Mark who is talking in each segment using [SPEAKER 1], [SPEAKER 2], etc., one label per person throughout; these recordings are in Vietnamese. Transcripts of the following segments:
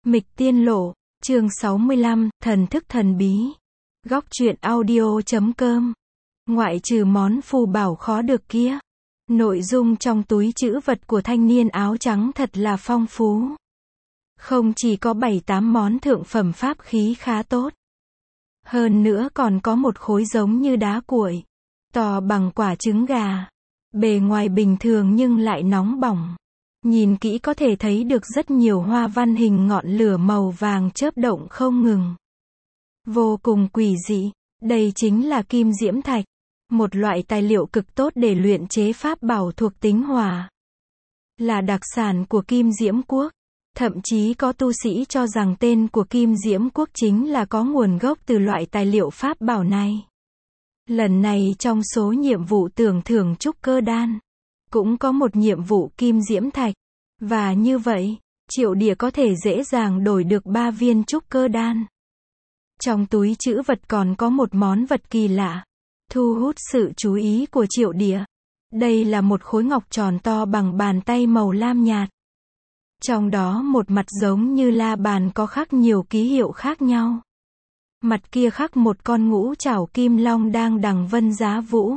[SPEAKER 1] Mịch Tiên Lộ, chương 65, thần thức thần bí. Góc truyện audio.com. Ngoại trừ món phù bảo khó được kia, nội dung trong túi trữ vật của thanh niên áo trắng thật là phong phú. Không chỉ có 7-8 món thượng phẩm pháp khí khá tốt. Hơn nữa còn có một khối giống như đá cuội, to bằng quả trứng gà. Bề ngoài bình thường nhưng lại nóng bỏng. Nhìn kỹ có thể thấy được rất nhiều hoa văn hình ngọn lửa màu vàng chớp động không ngừng. Vô cùng quỷ dị. Đây chính là kim diễm thạch, một loại tài liệu cực tốt để luyện chế pháp bảo thuộc tính hỏa. Là đặc sản của Kim Diễm Quốc. Thậm chí có tu sĩ cho rằng tên của Kim Diễm Quốc chính là có nguồn gốc từ loại tài liệu pháp bảo này. Lần này trong số nhiệm vụ tưởng thưởng trúc cơ đan, cũng có một nhiệm vụ kim diễm thạch. Và như vậy, Triệu Địa có thể dễ dàng đổi được 3 viên trúc cơ đan. Trong túi trữ vật còn có một món vật kỳ lạ, thu hút sự chú ý của Triệu Địa. Đây là một khối ngọc tròn to bằng bàn tay màu lam nhạt. Trong đó một mặt giống như la bàn có khắc nhiều ký hiệu khác nhau. Mặt kia khắc một con ngũ trảo kim long đang đằng vân giá vũ.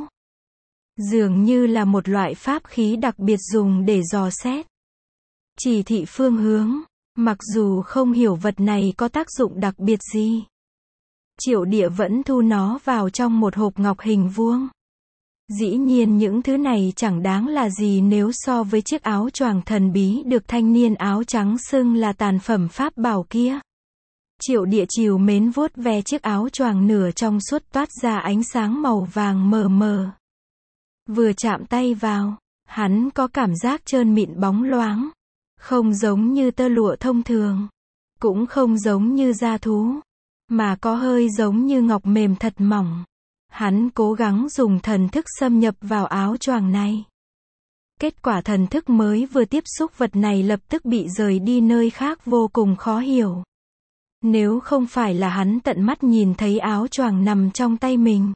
[SPEAKER 1] Dường như là một loại pháp khí đặc biệt dùng để dò xét, chỉ thị phương hướng. Mặc dù không hiểu vật này có tác dụng đặc biệt gì, Triệu Địa vẫn thu nó vào trong một hộp ngọc hình vuông. Dĩ nhiên những thứ này chẳng đáng là gì nếu so với chiếc áo choàng thần bí được thanh niên áo trắng xưng là tàn phẩm pháp bảo kia. Triệu Địa trìu mến vuốt ve chiếc áo choàng nửa trong suốt toát ra ánh sáng màu vàng mờ mờ. Vừa chạm tay vào, hắn có cảm giác trơn mịn bóng loáng. Không giống như tơ lụa thông thường, cũng không giống như da thú, mà có hơi giống như ngọc mềm thật mỏng. Hắn cố gắng dùng thần thức xâm nhập vào áo choàng này. Kết quả thần thức mới vừa tiếp xúc vật này lập tức bị rời đi nơi khác vô cùng khó hiểu. Nếu không phải là hắn tận mắt nhìn thấy áo choàng nằm trong tay mình,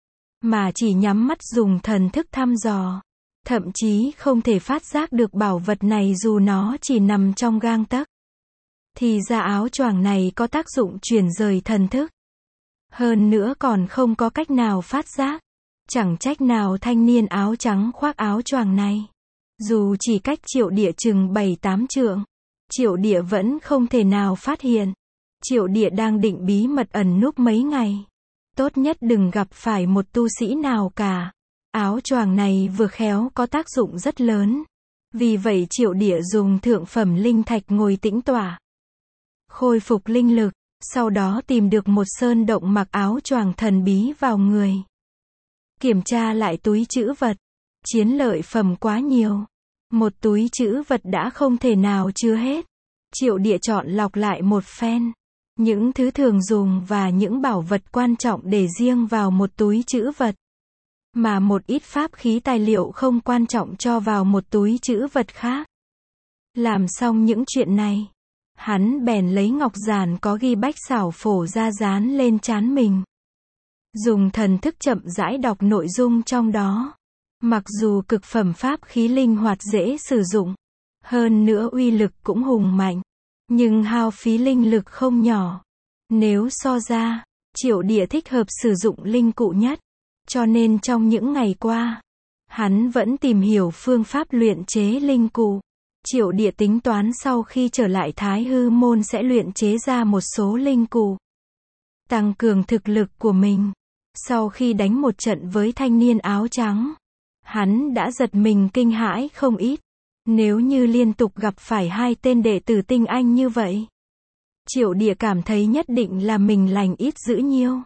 [SPEAKER 1] mà chỉ nhắm mắt dùng thần thức thăm dò, thậm chí không thể phát giác được bảo vật này dù nó chỉ nằm trong gang tấc. Thì ra áo choàng này có tác dụng chuyển rời thần thức. Hơn nữa còn không có cách nào phát giác. Chẳng trách nào thanh niên áo trắng khoác áo choàng này, dù chỉ cách Triệu Địa chừng 7-8 trượng, Triệu Địa vẫn không thể nào phát hiện. Triệu Địa đang định bí mật ẩn núp mấy ngày. Tốt nhất đừng gặp phải một tu sĩ nào cả. Áo choàng này vừa khéo có tác dụng rất lớn. Vì vậy Triệu Địa dùng thượng phẩm linh thạch ngồi tĩnh tọa, khôi phục linh lực, sau đó tìm được một sơn động mặc áo choàng thần bí vào người. Kiểm tra lại túi trữ vật, chiến lợi phẩm quá nhiều. Một túi trữ vật đã không thể nào chứa hết. Triệu Địa chọn lọc lại một phen. Những thứ thường dùng và những bảo vật quan trọng để riêng vào một túi trữ vật. Mà một ít pháp khí tài liệu không quan trọng cho vào một túi trữ vật khác. Làm xong những chuyện này, hắn bèn lấy ngọc giản có ghi bách xảo phổ ra dán lên trán mình. Dùng thần thức chậm rãi đọc nội dung trong đó. Mặc dù cực phẩm pháp khí linh hoạt dễ sử dụng, hơn nữa uy lực cũng hùng mạnh, nhưng hao phí linh lực không nhỏ. Nếu so ra, Triệu Địa thích hợp sử dụng linh cụ nhất. Cho nên trong những ngày qua, hắn vẫn tìm hiểu phương pháp luyện chế linh cụ. Triệu Địa tính toán sau khi trở lại Thái Hư Môn sẽ luyện chế ra một số linh cụ, tăng cường thực lực của mình. Sau khi đánh một trận với thanh niên áo trắng, hắn đã giật mình kinh hãi không ít. Nếu như liên tục gặp phải 2 tên đệ tử tinh anh như vậy, Triệu Địa cảm thấy nhất định là mình lành ít dữ nhiều.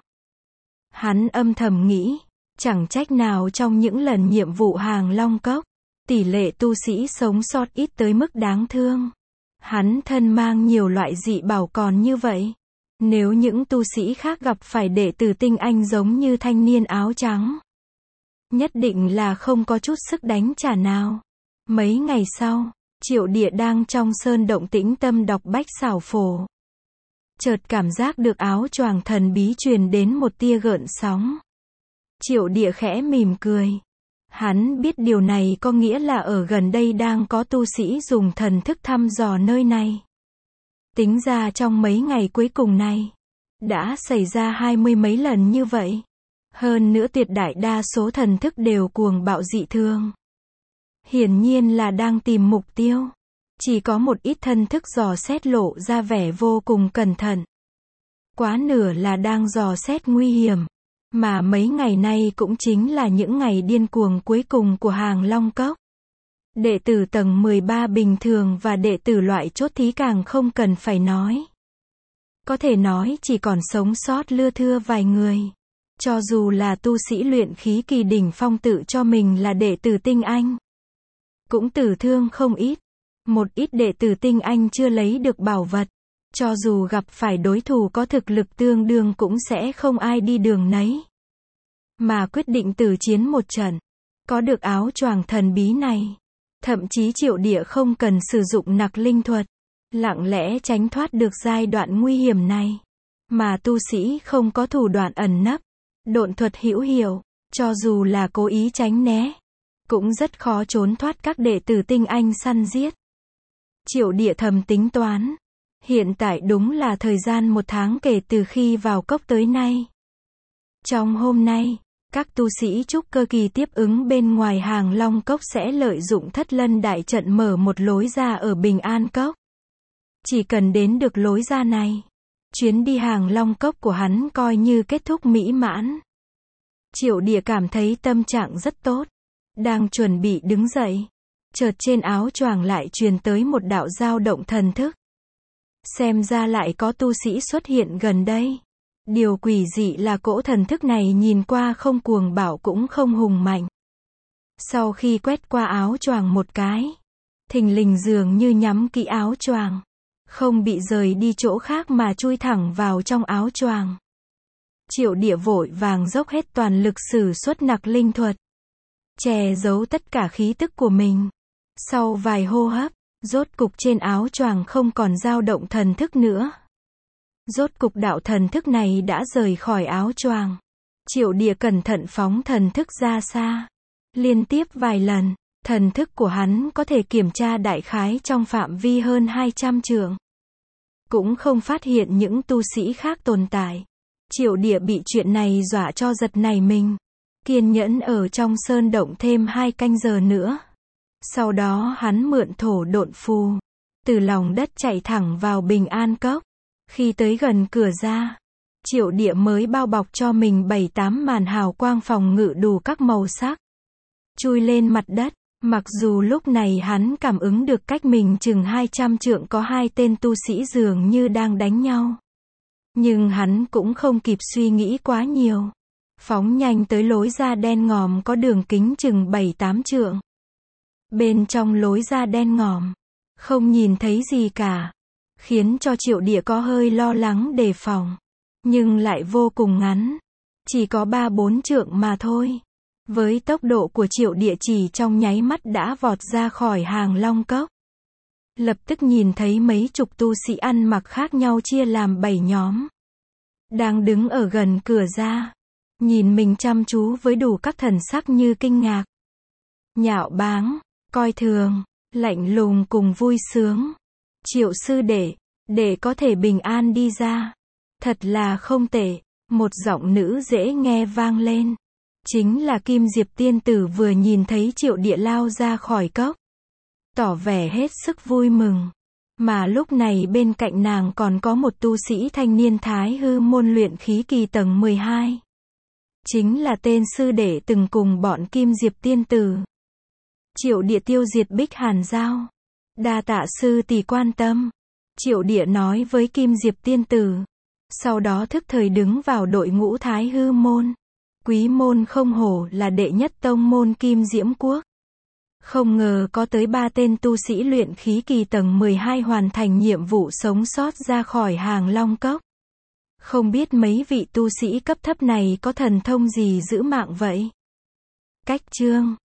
[SPEAKER 1] Hắn âm thầm nghĩ, chẳng trách nào trong những lần nhiệm vụ Hàng Long Cốc, tỷ lệ tu sĩ sống sót ít tới mức đáng thương. Hắn thân mang nhiều loại dị bảo còn như vậy. Nếu những tu sĩ khác gặp phải đệ tử tinh anh giống như thanh niên áo trắng, nhất định là không có chút sức đánh trả nào. Mấy ngày sau, Triệu Địa đang trong sơn động tĩnh tâm đọc bách xảo phổ. Chợt cảm giác được áo choàng thần bí truyền đến một tia gợn sóng. Triệu Địa khẽ mỉm cười. Hắn biết điều này có nghĩa là ở gần đây đang có tu sĩ dùng thần thức thăm dò nơi này. Tính ra trong mấy ngày cuối cùng này, đã xảy ra 20 mấy lần như vậy. Hơn nữa tuyệt đại đa số thần thức đều cuồng bạo dị thường. Hiển nhiên là đang tìm mục tiêu. Chỉ có một ít thần thức dò xét lộ ra vẻ vô cùng cẩn thận. Quá nửa là đang dò xét nguy hiểm. Mà mấy ngày nay cũng chính là những ngày điên cuồng cuối cùng của Hàng Long Cốc. Đệ tử tầng 13 bình thường và đệ tử loại chốt thí càng không cần phải nói. Có thể nói chỉ còn sống sót lưa thưa vài người. Cho dù là tu sĩ luyện khí kỳ đỉnh phong tự cho mình là đệ tử tinh anh, cũng tử thương không ít. Một ít đệ tử tinh anh chưa lấy được bảo vật, cho dù gặp phải đối thủ có thực lực tương đương cũng sẽ không ai đi đường nấy. Mà quyết định tử chiến một trận, có được áo choàng thần bí này, thậm chí Triệu Địa không cần sử dụng nặc linh thuật, lặng lẽ tránh thoát được giai đoạn nguy hiểm này. Mà tu sĩ không có thủ đoạn ẩn nấp, độn thuật hữu hiệu, cho dù là cố ý tránh né, cũng rất khó trốn thoát các đệ tử tinh anh săn giết. Triệu Địa thầm tính toán, hiện tại đúng là thời gian 1 tháng kể từ khi vào cốc tới nay. Trong hôm nay, các tu sĩ trúc cơ kỳ tiếp ứng bên ngoài Hàng Long Cốc sẽ lợi dụng Thất Lân Đại Trận mở một lối ra ở Bình An Cốc. Chỉ cần đến được lối ra này, chuyến đi Hàng Long Cốc của hắn coi như kết thúc mỹ mãn. Triệu Địa cảm thấy tâm trạng rất tốt, đang chuẩn bị đứng dậy, chợt trên áo choàng lại truyền tới một đạo dao động thần thức. Xem ra lại có tu sĩ xuất hiện gần đây. Điều quỷ dị là cỗ thần thức này nhìn qua không cuồng bạo cũng không hùng mạnh. Sau khi quét qua áo choàng một cái, thình lình dường như nhắm kỹ áo choàng, không bị rời đi chỗ khác mà chui thẳng vào trong áo choàng. Triệu Địa vội vàng dốc hết toàn lực sử xuất nặc linh thuật, che giấu tất cả khí tức của mình. Sau vài hô hấp, rốt cục trên áo choàng không còn dao động thần thức nữa. Rốt cục đạo thần thức này đã rời khỏi áo choàng. Triệu Địa cẩn thận phóng thần thức ra xa. Liên tiếp vài lần, thần thức của hắn có thể kiểm tra đại khái trong phạm vi hơn 200 trượng. Cũng không phát hiện những tu sĩ khác tồn tại. Triệu Địa bị chuyện này dọa cho giật nảy mình. Kiên nhẫn ở trong sơn động thêm 2 canh giờ nữa. Sau đó hắn mượn thổ độn phù, từ lòng đất chạy thẳng vào Bình An Cốc. Khi tới gần cửa ra, Triệu Địa mới bao bọc cho mình 7-8 màn hào quang phòng ngự đủ các màu sắc. Chui lên mặt đất, mặc dù lúc này hắn cảm ứng được cách mình chừng 200 trượng có 2 tên tu sĩ dường như đang đánh nhau. Nhưng hắn cũng không kịp suy nghĩ quá nhiều. Phóng nhanh tới lối ra đen ngòm có đường kính chừng 7-8 trượng. Bên trong lối ra đen ngòm, không nhìn thấy gì cả, khiến cho Triệu Địa có hơi lo lắng đề phòng. Nhưng lại vô cùng ngắn, chỉ có 3-4 trượng mà thôi. Với tốc độ của Triệu Địa chỉ trong nháy mắt đã vọt ra khỏi Hàng Long Cốc. Lập tức nhìn thấy mấy chục tu sĩ ăn mặc khác nhau chia làm 7 nhóm. Đang đứng ở gần cửa ra, nhìn mình chăm chú với đủ các thần sắc như kinh ngạc, nhạo báng, coi thường, lạnh lùng cùng vui sướng. Triệu sư đệ, để có thể bình an đi ra. Thật là không tệ. Một giọng nữ dễ nghe vang lên. Chính là Kim Diệp tiên tử vừa nhìn thấy Triệu Địa lao ra khỏi cốc, tỏ vẻ hết sức vui mừng. Mà lúc này bên cạnh nàng còn có một tu sĩ thanh niên Thái Hư môn luyện khí kỳ tầng 12. Chính là tên sư đệ từng cùng bọn Kim Diệp tiên tử. Triệu Địa tiêu diệt Bích Hàn Giao. Đa tạ sư tỷ quan tâm. Triệu Địa nói với Kim Diệp tiên tử. Sau đó thức thời đứng vào đội ngũ Thái Hư môn. Quý môn không hổ là đệ nhất tông môn Kim Diễm Quốc. Không ngờ có tới 3 tên tu sĩ luyện khí kỳ tầng 12 hoàn thành nhiệm vụ sống sót ra khỏi Hàng Long Cốc. Không biết mấy vị tu sĩ cấp thấp này có thần thông gì giữ mạng vậy? Cách chương